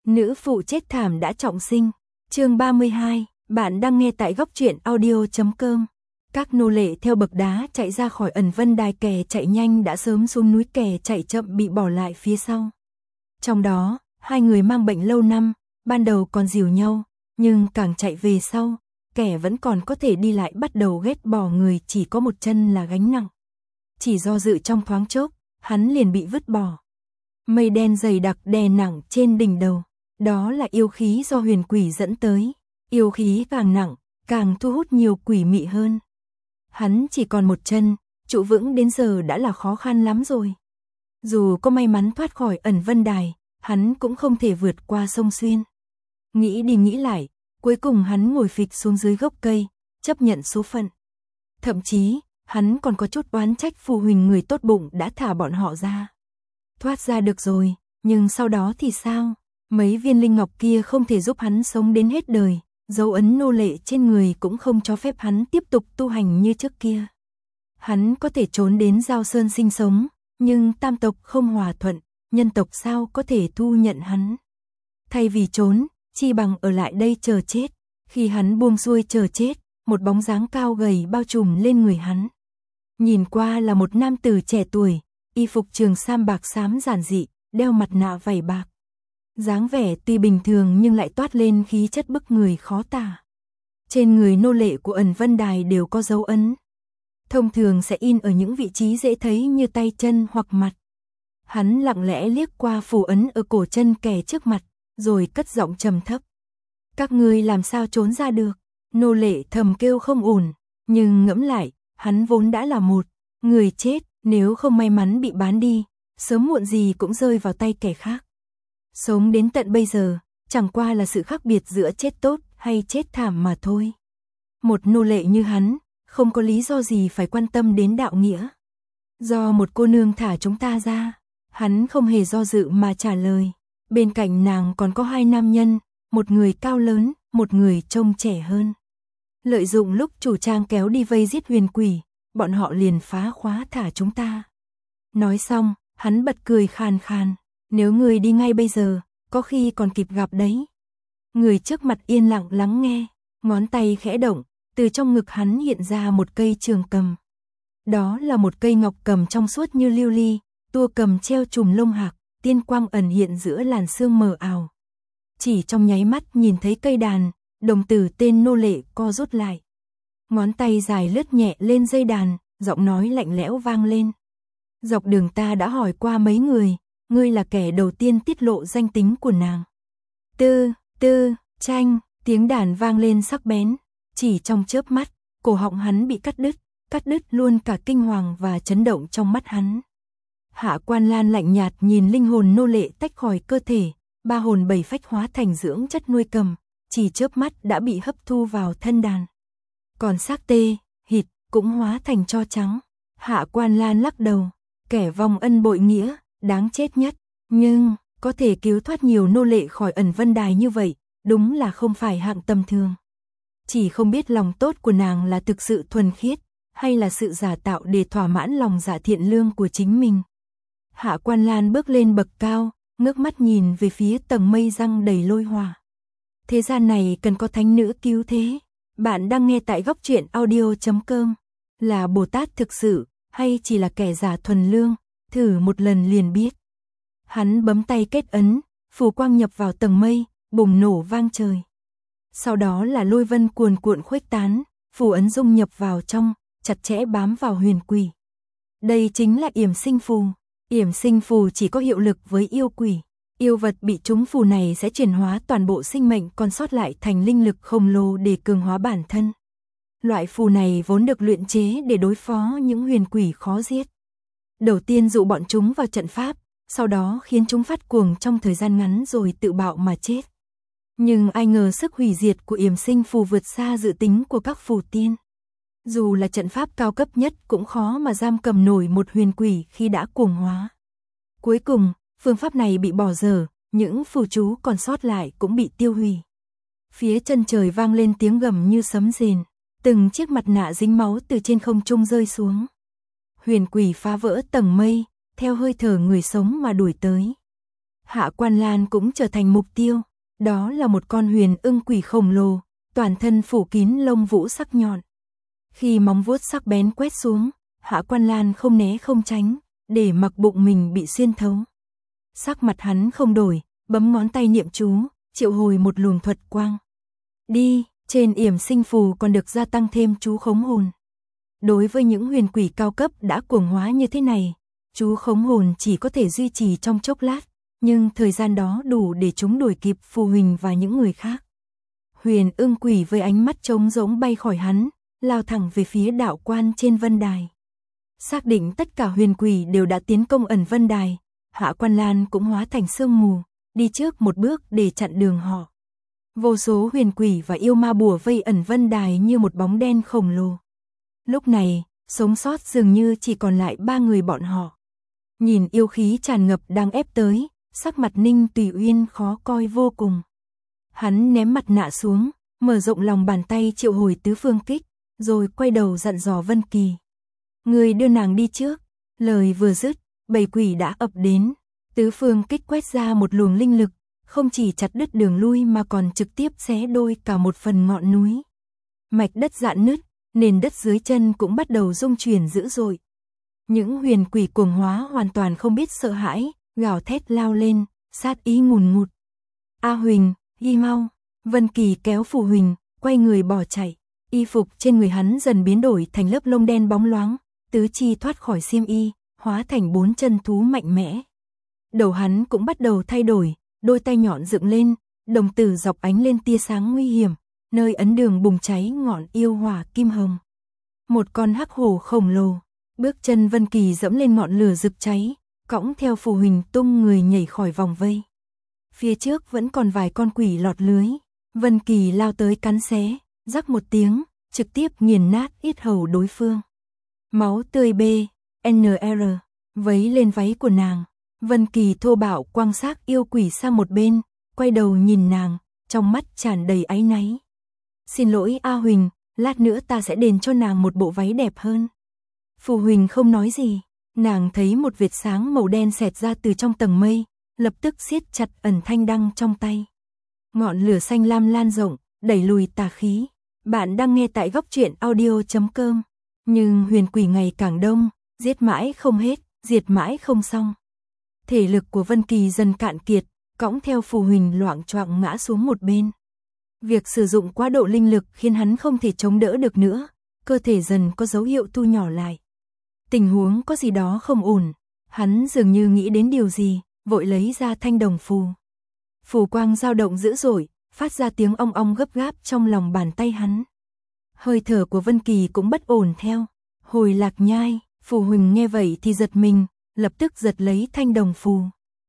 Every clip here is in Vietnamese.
Nữ phụ chết thảm đã trọng sinh. Chương 32, bạn đang nghe tại góc truyện audio.com. Các nô lệ theo bậc đá chạy ra khỏi ẩn vân đài, kẻ chạy nhanh đã sớm xuống núi, kẻ chạy chậm bị bỏ lại phía sau. Trong đó, hai người mang bệnh lâu năm, ban đầu còn dìu nhau, nhưng càng chạy về sau, kẻ vẫn còn có thể đi lại bắt đầu ghét bỏ người chỉ có một chân là gánh nặng. Chỉ do dự trong thoáng chốc, hắn liền bị vứt bỏ. Mây đen dày đặc đè nặng trên đỉnh đầu, đó là yêu khí do huyền quỷ dẫn tới. Yêu khí càng nặng, càng thu hút nhiều quỷ mị hơn. Hắn chỉ còn một chân, trụ vững đến giờ đã là khó khăn lắm rồi. Dù có may mắn thoát khỏi ẩn vân đài, hắn cũng không thể vượt qua sông Xuyên. Nghĩ đi nghĩ lại, cuối cùng hắn ngồi phịch xuống dưới gốc cây, chấp nhận số phận. Thậm chí, hắn còn có chút oán trách Phù Huỳnh người tốt bụng đã thả bọn họ ra. Thoát ra được rồi, nhưng sau đó thì sao? Mấy viên linh ngọc kia không thể giúp hắn sống đến hết đời, dấu ấn nô lệ trên người cũng không cho phép hắn tiếp tục tu hành như trước kia. Hắn có thể trốn đến Giao Sơn sinh sống, nhưng tam tộc không hòa thuận, nhân tộc sao có thể thu nhận hắn. Thay vì trốn, chi bằng ở lại đây chờ chết. Khi hắn buông xuôi chờ chết, một bóng dáng cao gầy bao trùm lên người hắn. Nhìn qua là một nam tử trẻ tuổi, y phục trường sam bạc xám giản dị, đeo mặt nạ vảy bạc. Dáng vẻ tuy bình thường nhưng lại toát lên khí chất bức người khó tả. Trên người nô lệ của ẩn vân đài đều có dấu ấn. Thông thường sẽ in ở những vị trí dễ thấy như tay chân hoặc mặt. Hắn lặng lẽ liếc qua phù ấn ở cổ chân kẻ trước mặt, rồi cất giọng trầm thấp. Các ngươi làm sao trốn ra được? Nô lệ thầm kêu không ổn, nhưng ngẫm lại, hắn vốn đã là một người chết, nếu không may mắn bị bán đi, sớm muộn gì cũng rơi vào tay kẻ khác. Sống đến tận bây giờ, chẳng qua là sự khác biệt giữa chết tốt hay chết thảm mà thôi. Một nô lệ như hắn, không có lý do gì phải quan tâm đến đạo nghĩa. Do một cô nương thả chúng ta ra, hắn không hề do dự mà trả lời. Bên cạnh nàng còn có hai nam nhân, một người cao lớn, một người trông trẻ hơn. Lợi dụng lúc chủ trang kéo đi vây giết huyền quỷ, bọn họ liền phá khóa thả chúng ta. Nói xong, hắn bật cười khàn khàn. Nếu người đi ngay bây giờ, có khi còn kịp gặp đấy. Người trước mặt yên lặng lắng nghe, ngón tay khẽ động, từ trong ngực hắn hiện ra một cây trường cầm. Đó là một cây ngọc cầm trong suốt như lưu ly, tua cầm treo chùm lông hạc, tiên quang ẩn hiện giữa làn sương mờ ảo. Chỉ trong nháy mắt nhìn thấy cây đàn, đồng tử tên nô lệ co rút lại. Ngón tay dài lướt nhẹ lên dây đàn, giọng nói lạnh lẽo vang lên. Dọc đường ta đã hỏi qua mấy người, ngươi là kẻ đầu tiên tiết lộ danh tính của nàng. Chanh, tiếng đàn vang lên sắc bén, chỉ trong chớp mắt, cổ họng hắn bị cắt đứt luôn cả kinh hoàng và chấn động trong mắt hắn. Hạ Quan Lan lạnh nhạt nhìn linh hồn nô lệ tách khỏi cơ thể, ba hồn bảy phách hóa thành dưỡng chất nuôi cầm, chỉ chớp mắt đã bị hấp thu vào thân đàn. Còn xác tê, hịt cũng hóa thành tro trắng. Hạ Quan Lan lắc đầu, kẻ vong ân bội nghĩa, đáng chết nhất, nhưng có thể cứu thoát nhiều nô lệ khỏi ẩn vân đài như vậy, đúng là không phải hạng tầm thường. Chỉ không biết lòng tốt của nàng là thực sự thuần khiết, hay là sự giả tạo để thỏa mãn lòng dạ thiện lương của chính mình. Hạ Quan Lan bước lên bậc cao, ngước mắt nhìn về phía tầng mây răng đầy lôi hỏa. Thế gian này cần có thánh nữ cứu thế. Bạn đang nghe tại góc truyện audio.com. Là Bồ Tát thực sự, hay chỉ là kẻ giả thuần lương, thử một lần liền biết. Hắn bấm tay kết ấn, phù quang nhập vào tầng mây, bùng nổ vang trời. Sau đó là lôi vân cuồn cuộn khuếch tán, phù ấn dung nhập vào trong, chặt chẽ bám vào huyền quỷ. Đây chính là yểm sinh phù. Yểm sinh phù chỉ có hiệu lực với yêu quỷ. Yêu vật bị trúng phù này sẽ chuyển hóa toàn bộ sinh mệnh còn sót lại thành linh lực khổng lồ để cường hóa bản thân. Loại phù này vốn được luyện chế để đối phó những huyền quỷ khó giết. Đầu tiên dụ bọn chúng vào trận pháp, sau đó khiến chúng phát cuồng trong thời gian ngắn rồi tự bạo mà chết. Nhưng ai ngờ sức hủy diệt của yểm sinh phù vượt xa dự tính của các phù tiên. Dù là trận pháp cao cấp nhất cũng khó mà giam cầm nổi một huyền quỷ khi đã cuồng hóa. Cuối cùng, phương pháp này bị bỏ dở, những phù chú còn sót lại cũng bị tiêu hủy. Phía chân trời vang lên tiếng gầm như sấm rền, từng chiếc mặt nạ dính máu từ trên không trung rơi xuống. Huyền quỷ phá vỡ tầng mây, theo hơi thở người sống mà đuổi tới. Hạ Quan Lan cũng trở thành mục tiêu. Đó là một con huyền ưng quỷ khổng lồ, toàn thân phủ kín lông vũ sắc nhọn. Khi móng vuốt sắc bén quét xuống, Hạ Quan Lan không né không tránh, để mặc bụng mình bị xuyên thấu. Sắc mặt hắn không đổi, bấm ngón tay niệm chú, triệu hồi một luồng thuật quang. Đi, trên yểm sinh phù còn được gia tăng thêm chú khống hồn. Đối với những huyền quỷ cao cấp đã cuồng hóa như thế này, chú khống hồn chỉ có thể duy trì trong chốc lát, nhưng thời gian đó đủ để chúng đuổi kịp Phù Huỳnh và những người khác. Huyền ưng quỷ với ánh mắt trống rỗng bay khỏi hắn, lao thẳng về phía đạo quan trên vân đài. Xác định tất cả huyền quỷ đều đã tiến công ẩn vân đài, Hạ Quan Lan cũng hóa thành sương mù, đi trước một bước để chặn đường họ. Vô số huyền quỷ và yêu ma bùa vây ẩn vân đài như một bóng đen khổng lồ. Lúc này, sống sót dường như chỉ còn lại 3 người bọn họ. Nhìn yêu khí tràn ngập đang ép tới, sắc mặt Ninh Tùy Uyên khó coi vô cùng. Hắn ném mặt nạ xuống, mở rộng lòng bàn tay triệu hồi tứ phương kích, rồi quay đầu dặn dò Vân Kỳ. Người đưa nàng đi trước. Lời vừa dứt, bầy quỷ đã ập đến. Tứ phương kích quét ra một luồng linh lực, không chỉ chặt đứt đường lui mà còn trực tiếp xé đôi cả một phần ngọn núi. Mạch đất rạn nứt, nền đất dưới chân cũng bắt đầu rung chuyển dữ dội. Những huyền quỷ cuồng hóa hoàn toàn không biết sợ hãi, gào thét lao lên, sát ý ngùn ngụt. A Huỳnh, đi mau. Vân Kỳ kéo Phù Huỳnh, quay người bỏ chạy. Y phục trên người hắn dần biến đổi thành lớp lông đen bóng loáng, tứ chi thoát khỏi xiêm y, hóa thành 4 chân thú mạnh mẽ. Đầu hắn cũng bắt đầu thay đổi, đôi tay nhọn dựng lên, đồng tử dọc ánh lên tia sáng nguy hiểm, nơi ấn đường bùng cháy ngọn yêu hỏa kim hồng. Một con hắc hổ khổng lồ, bước chân Vân Kỳ dẫm lên ngọn lửa rực cháy, cõng theo Phù Huỳnh tung người nhảy khỏi vòng vây. Phía trước vẫn còn vài con quỷ lọt lưới, Vân Kỳ lao tới cắn xé, rắc một tiếng, trực tiếp nghiền nát yết hầu đối phương. Máu tươi BNR vấy lên váy của nàng. Vân Kỳ thô bạo quăng xác yêu quỷ sang một bên, quay đầu nhìn nàng, trong mắt tràn đầy áy náy. Xin lỗi A Huỳnh, lát nữa ta sẽ đền cho nàng một bộ váy đẹp hơn. Phù Huỳnh không nói gì, nàng thấy một vệt sáng màu đen xẹt ra từ trong tầng mây, lập tức siết chặt ẩn thanh đăng trong tay. Ngọn lửa xanh lam lan rộng, đẩy lùi tà khí. Bạn đang nghe tại góc truyện audio.com. Nhưng huyền quỷ ngày càng đông, giết mãi không hết, diệt mãi không xong. Thể lực của Vân Kỳ dần cạn kiệt, cõng theo Phù Huỳnh loạng choạng ngã xuống một bên. Việc sử dụng quá độ linh lực khiến hắn không thể chống đỡ được nữa, cơ thể dần có dấu hiệu thu nhỏ lại. Tình huống có gì đó không ổn, hắn dường như nghĩ đến điều gì, vội lấy ra thanh đồng phù. Phù quang dao động dữ dội, phát ra tiếng ong ong gấp gáp trong lòng bàn tay hắn. Hơi thở của Vân Kỳ cũng bất ổn theo. Hồi Lạc Nhai, Phù Huỳnh nghe vậy thì giật mình, lập tức giật lấy thanh đồng phù.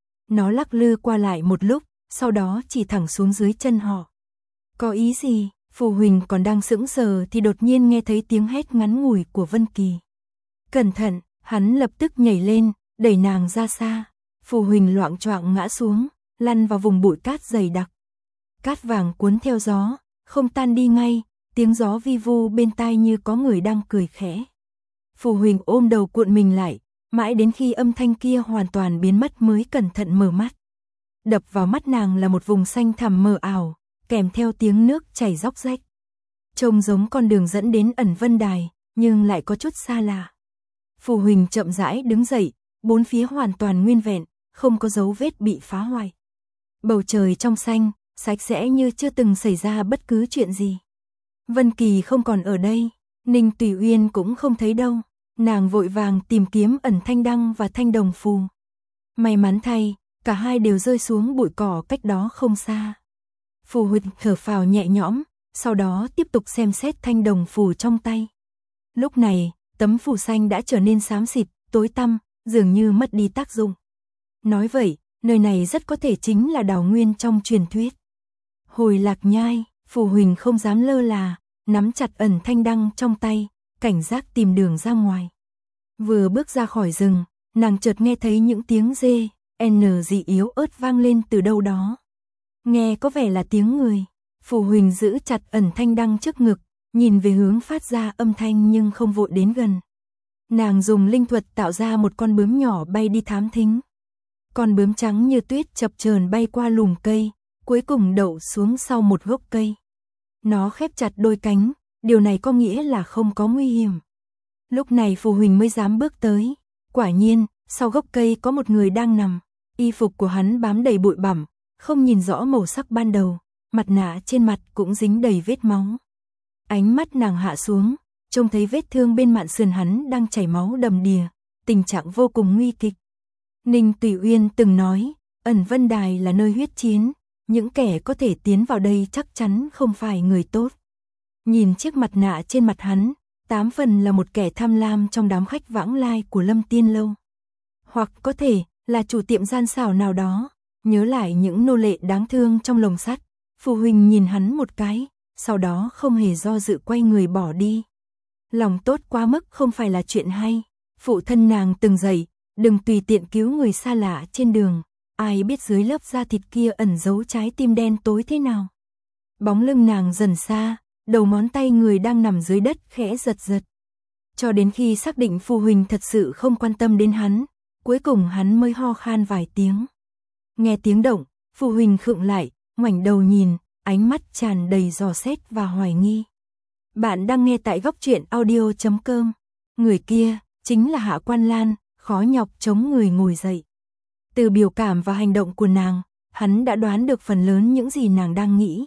Nó lắc lư qua lại một lúc, sau đó chỉ thẳng xuống dưới chân họ. Có ý gì? Phù Huỳnh còn đang sững sờ thì đột nhiên nghe thấy tiếng hét ngắn ngủi của Vân Kỳ. Cẩn thận, hắn lập tức nhảy lên, đẩy nàng ra xa. Phù Huỳnh loạng choạng ngã xuống, lăn vào vùng bụi cát dày đặc. Cát vàng cuốn theo gió, không tan đi ngay, tiếng gió vi vu bên tai như có người đang cười khẽ. Phù Huỳnh ôm đầu cuộn mình lại, mãi đến khi âm thanh kia hoàn toàn biến mất mới cẩn thận mở mắt. Đập vào mắt nàng là một vùng xanh thẳm mờ ảo, kèm theo tiếng nước chảy róc rách. Trông giống con đường dẫn đến ẩn vân đài, nhưng lại có chút xa lạ. Phù Huỳnh chậm rãi đứng dậy, bốn phía hoàn toàn nguyên vẹn, không có dấu vết bị phá hoại. Bầu trời trong xanh, sạch sẽ như chưa từng xảy ra bất cứ chuyện gì. Vân Kỳ không còn ở đây, Ninh Tùy Uyên cũng không thấy đâu. Nàng vội vàng tìm kiếm ẩn thanh đăng và thanh đồng phù. May mắn thay, cả hai đều rơi xuống bụi cỏ cách đó không xa. Phù Huỳnh thở phào nhẹ nhõm, sau đó tiếp tục xem xét thanh đồng phù trong tay. Lúc này, tấm phù xanh đã trở nên xám xịt, tối tăm, dường như mất đi tác dụng. Nói vậy, nơi này rất có thể chính là đảo nguyên trong truyền thuyết. Hồi Lạc Nhai, Phù Huỳnh không dám lơ là, nắm chặt ẩn thanh đăng trong tay, cảnh giác tìm đường ra ngoài. Vừa bước ra khỏi rừng, nàng chợt nghe thấy những tiếng dê, dị yếu ớt vang lên từ đâu đó. Nghe có vẻ là tiếng người. Phù Huỳnh giữ chặt ẩn thanh đăng trước ngực, nhìn về hướng phát ra âm thanh nhưng không vội đến gần. Nàng dùng linh thuật tạo ra một con bướm nhỏ bay đi thám thính. Con bướm trắng như tuyết chập chờn bay qua lùm cây, cuối cùng đậu xuống sau một gốc cây. Nó khép chặt đôi cánh, điều này có nghĩa là không có nguy hiểm. Lúc này Phù Huỳnh mới dám bước tới. Quả nhiên, sau gốc cây có một người đang nằm. Y phục của hắn bám đầy bụi bặm, không nhìn rõ màu sắc ban đầu, mặt nạ trên mặt cũng dính đầy vết máu. Ánh mắt nàng hạ xuống, trông thấy vết thương bên mạn sườn hắn đang chảy máu đầm đìa, tình trạng vô cùng nguy kịch. Ninh Tùy Uyên từng nói, Ẩn Vân Đài là nơi huyết chiến, những kẻ có thể tiến vào đây chắc chắn không phải người tốt. Nhìn chiếc mặt nạ trên mặt hắn, 8 phần là một kẻ tham lam trong đám khách vãng lai của Lâm Tiên Lâu. Hoặc có thể là chủ tiệm gian xảo nào đó, nhớ lại những nô lệ đáng thương trong lồng sắt. Phù Huỳnh nhìn hắn một cái, sau đó không hề do dự quay người bỏ đi. Lòng tốt quá mức không phải là chuyện hay. Phụ thân nàng từng dạy, đừng tùy tiện cứu người xa lạ trên đường, ai biết dưới lớp da thịt kia ẩn giấu trái tim đen tối thế nào. Bóng lưng nàng dần xa, đầu ngón tay người đang nằm dưới đất khẽ giật giật. Cho đến khi xác định Phù Huỳnh thật sự không quan tâm đến hắn, cuối cùng hắn mới ho khan vài tiếng. Nghe tiếng động, Phù Huỳnh khựng lại, ngoảnh đầu nhìn, ánh mắt tràn đầy dò xét và hoài nghi. Bạn đang nghe tại Góc Truyện Audio.com. Người kia chính là Hạ Quan Lan, khó nhọc chống người ngồi dậy. Từ biểu cảm và hành động của nàng, hắn đã đoán được phần lớn những gì nàng đang nghĩ.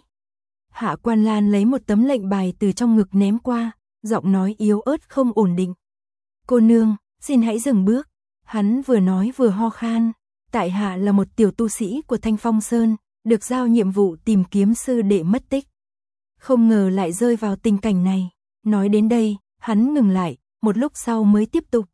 Hạ Quan Lan lấy một tấm lệnh bài từ trong ngực ném qua, giọng nói yếu ớt không ổn định. Cô nương, xin hãy dừng bước. Hắn vừa nói vừa ho khan. Tại hạ là một tiểu tu sĩ của Thanh Phong Sơn, được giao nhiệm vụ tìm kiếm sư đệ mất tích. Không ngờ lại rơi vào tình cảnh này. Nói đến đây, hắn ngừng lại, một lúc sau mới tiếp tục.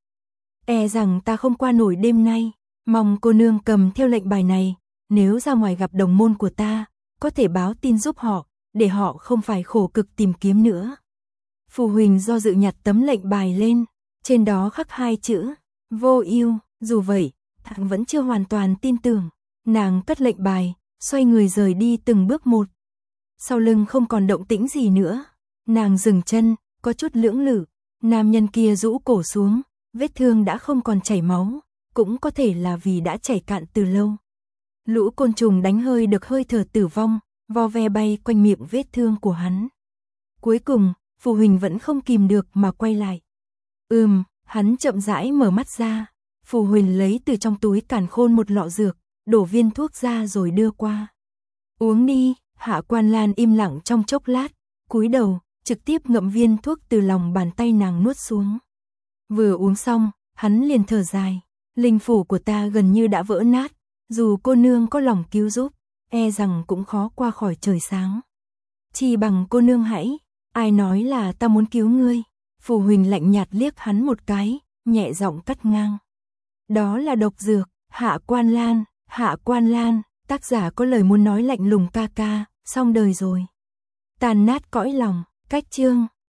E rằng ta không qua nổi đêm nay, mong cô nương cầm theo lệnh bài này, nếu ra ngoài gặp đồng môn của ta, có thể báo tin giúp họ, để họ không phải khổ cực tìm kiếm nữa. Phù Huỳnh do dự nhặt tấm lệnh bài lên, trên đó khắc 2 chữ, vô ưu. Dù vậy, nàng vẫn chưa hoàn toàn tin tưởng. Nàng cất lệnh bài, xoay người rời đi từng bước một. Sau lưng không còn động tĩnh gì nữa. Nàng dừng chân, có chút lưỡng lự. Nam nhân kia rũ cổ xuống, vết thương đã không còn chảy máu, cũng có thể là vì đã chảy cạn từ lâu. Lũ côn trùng đánh hơi được hơi thở tử vong, vo ve bay quanh miệng vết thương của hắn. Cuối cùng, Phù Huỳnh vẫn không kìm được mà quay lại. Hắn chậm rãi mở mắt ra. Phù Huỳnh lấy từ trong túi càn khôn một lọ dược, đổ viên thuốc ra rồi đưa qua. Uống đi. Hạ Quan Lan im lặng trong chốc lát, cúi đầu, trực tiếp ngậm viên thuốc từ lòng bàn tay nàng nuốt xuống. Vừa uống xong, hắn liền thở dài. Linh phủ của ta gần như đã vỡ nát, dù cô nương có lòng cứu giúp, e rằng cũng khó qua khỏi trời sáng. Chỉ bằng cô nương hãy, ai nói là ta muốn cứu ngươi. Phù Huỳnh lạnh nhạt liếc hắn một cái, nhẹ giọng cắt ngang. Đó là độc dược. Hạ Quan Lan, tác giả có lời muốn nói lạnh lùng ca ca, xong đời rồi. Tàn nát cõi lòng, cách chương.